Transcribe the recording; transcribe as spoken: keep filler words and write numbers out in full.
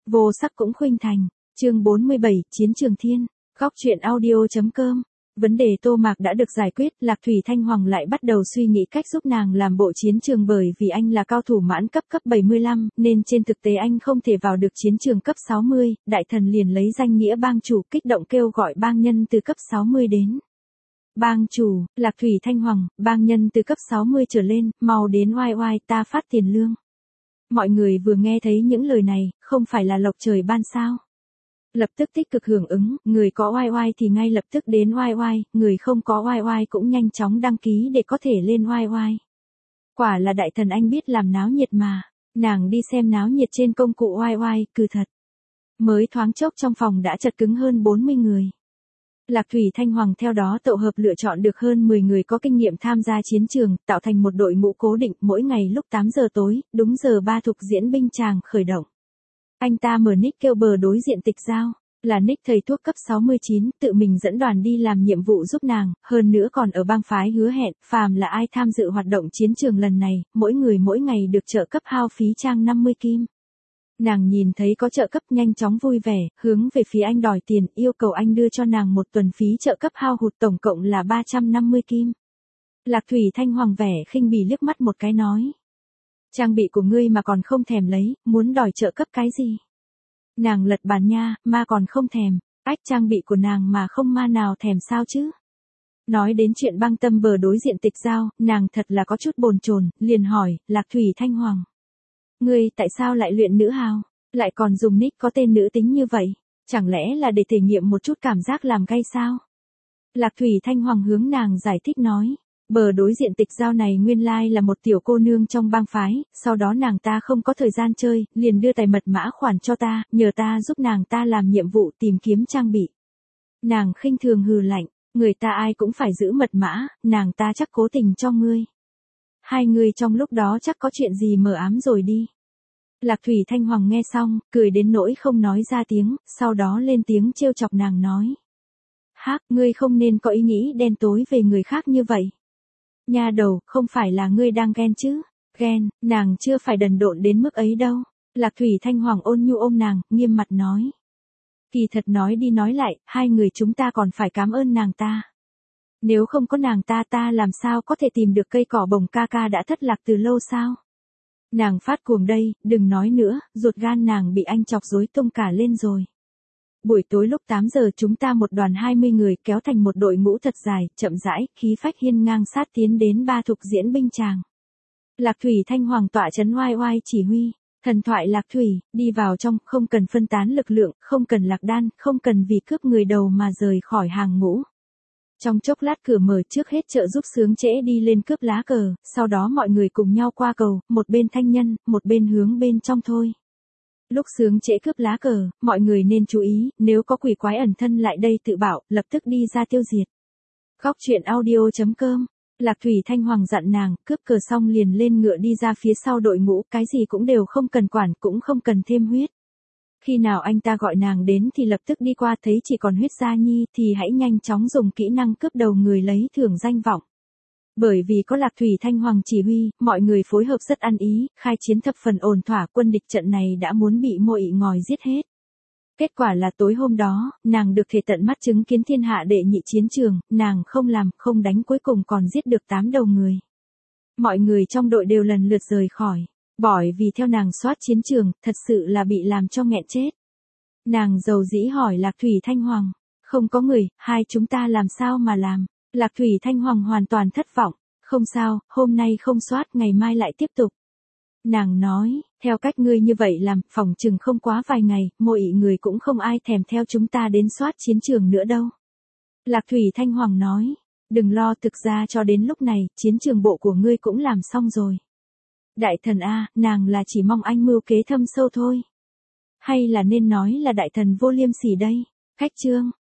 Vô sắc cũng khuynh thành. Chương bốn mươi bảy, Chiến trường thiên. Góc truyện audio.com. Vấn đề Tô Mạc đã được giải quyết, Lạc Thủy Thanh Hoàng lại bắt đầu suy nghĩ cách giúp nàng làm bộ chiến trường, bởi vì anh là cao thủ mãn cấp cấp bảy mươi lăm, nên trên thực tế anh không thể vào được chiến trường cấp sáu mươi, đại thần liền lấy danh nghĩa bang chủ kích động kêu gọi bang nhân từ cấp sáu mươi đến. Bang chủ, Lạc Thủy Thanh Hoàng, bang nhân từ cấp sáu mươi trở lên, mau đến oai oai, ta phát tiền lương. Mọi người vừa nghe thấy những lời này, không phải là lộc trời ban sao. Lập tức tích cực hưởng ứng, người có oai oai thì ngay lập tức đến oai oai, người không có oai oai cũng nhanh chóng đăng ký để có thể lên oai oai. Quả là đại thần anh biết làm náo nhiệt mà, nàng đi xem náo nhiệt trên công cụ oai oai, cừ thật. Mới thoáng chốc trong phòng đã chật cứng hơn bốn mươi người. Lạc Thủy Thanh Hoàng theo đó tổ hợp lựa chọn được hơn mười người có kinh nghiệm tham gia chiến trường, tạo thành một đội ngũ cố định, mỗi ngày lúc tám giờ tối, đúng giờ ba thục diễn binh chàng khởi động. Anh ta mở nick kêu bờ đối diện Tịch Giao, là nick thầy thuốc cấp sáu mươi chín, tự mình dẫn đoàn đi làm nhiệm vụ giúp nàng, hơn nữa còn ở bang phái hứa hẹn, phàm là ai tham dự hoạt động chiến trường lần này, mỗi người mỗi ngày được trợ cấp hao phí trang năm mươi kim. Nàng nhìn thấy có trợ cấp nhanh chóng vui vẻ, hướng về phía anh đòi tiền, yêu cầu anh đưa cho nàng một tuần phí trợ cấp hao hụt tổng cộng là ba trăm năm mươi kim. Lạc Thủy Thanh Hoàng vẻ khinh bỉ liếc mắt một cái nói. Trang bị của ngươi mà còn không thèm lấy, muốn đòi trợ cấp cái gì? Nàng lật bàn nha, ma còn không thèm, ách trang bị của nàng mà không ma nào thèm sao chứ? Nói đến chuyện băng tâm bờ đối diện Tịch Giao, nàng thật là có chút bồn chồn, liền hỏi, Lạc Thủy Thanh Hoàng. Ngươi tại sao lại luyện nữ hào, lại còn dùng nick có tên nữ tính như vậy? Chẳng lẽ là để thể nghiệm một chút cảm giác làm gay sao? Lạc Thủy Thanh Hoàng hướng nàng giải thích nói. Bờ đối diện Tịch Giao này nguyên lai là một tiểu cô nương trong bang phái, sau đó nàng ta không có thời gian chơi, liền đưa tài mật mã khoản cho ta, nhờ ta giúp nàng ta làm nhiệm vụ tìm kiếm trang bị. Nàng khinh thường hừ lạnh, người ta ai cũng phải giữ mật mã, nàng ta chắc cố tình cho ngươi. Hai người trong lúc đó chắc có chuyện gì mờ ám rồi đi. Lạc Thủy Thanh Hoàng nghe xong, cười đến nỗi không nói ra tiếng, sau đó lên tiếng trêu chọc nàng nói. Hác, ngươi không nên có ý nghĩ đen tối về người khác như vậy. Nha đầu, không phải là ngươi đang ghen chứ? Ghen, nàng chưa phải đần độn đến mức ấy đâu. Lạc Thủy Thanh Hoàng ôn nhu ôm nàng, nghiêm mặt nói. Kỳ thật nói đi nói lại, hai người chúng ta còn phải cảm ơn nàng ta. Nếu không có nàng ta ta làm sao có thể tìm được cây cỏ bồng ca ca đã thất lạc từ lâu sao? Nàng phát cuồng đây, đừng nói nữa, ruột gan nàng bị anh chọc rối tung cả lên rồi. Buổi tối lúc tám giờ chúng ta một đoàn hai mươi người kéo thành một đội ngũ thật dài, chậm rãi, khí phách hiên ngang sát tiến đến ba thục diễn binh tràng. Lạc Thủy Thanh Hoàng tọa chấn oai oai chỉ huy, thần thoại Lạc Thủy, đi vào trong, không cần phân tán lực lượng, không cần lạc đan, không cần vì cướp người đầu mà rời khỏi hàng ngũ. Trong chốc lát cửa mở, trước hết trợ giúp Sướng Trễ đi lên cướp lá cờ, sau đó mọi người cùng nhau qua cầu, một bên thanh nhân, một bên hướng bên trong thôi. Lúc Sướng Trễ cướp lá cờ, mọi người nên chú ý, nếu có quỷ quái ẩn thân lại đây tự bảo, lập tức đi ra tiêu diệt. Góc truyện audio.com. Lạc Thủy Thanh Hoàng dặn nàng, cướp cờ xong liền lên ngựa đi ra phía sau đội ngũ, cái gì cũng đều không cần quản, cũng không cần thêm huyết. Khi nào anh ta gọi nàng đến thì lập tức đi qua, thấy chỉ còn huyết gia nhi thì hãy nhanh chóng dùng kỹ năng cướp đầu người lấy thưởng danh vọng. Bởi vì có Lạc Thủy Thanh Hoàng chỉ huy, mọi người phối hợp rất ăn ý, khai chiến thập phần ổn thỏa, quân địch trận này đã muốn bị Mộ Ị ngòi giết hết. Kết quả là tối hôm đó, nàng được thể tận mắt chứng kiến thiên hạ đệ nhị chiến trường, nàng không làm, không đánh, cuối cùng còn giết được tám đầu người. Mọi người trong đội đều lần lượt rời khỏi, bởi vì theo nàng soát chiến trường, thật sự là bị làm cho nghẹn chết. Nàng dầu dĩ hỏi Lạc Thủy Thanh Hoàng, không có người, hai chúng ta làm sao mà làm? Lạc Thủy Thanh Hoàng hoàn toàn thất vọng, không sao, hôm nay không soát, ngày mai lại tiếp tục. Nàng nói, theo cách ngươi như vậy làm, phòng chừng không quá vài ngày, Mộ Ị người cũng không ai thèm theo chúng ta đến soát chiến trường nữa đâu. Lạc Thủy Thanh Hoàng nói, đừng lo, thực ra cho đến lúc này, chiến trường bộ của ngươi cũng làm xong rồi. Đại thần A, nàng là chỉ mong anh mưu kế thâm sâu thôi. Hay là nên nói là đại thần vô liêm sỉ đây? Khách chương.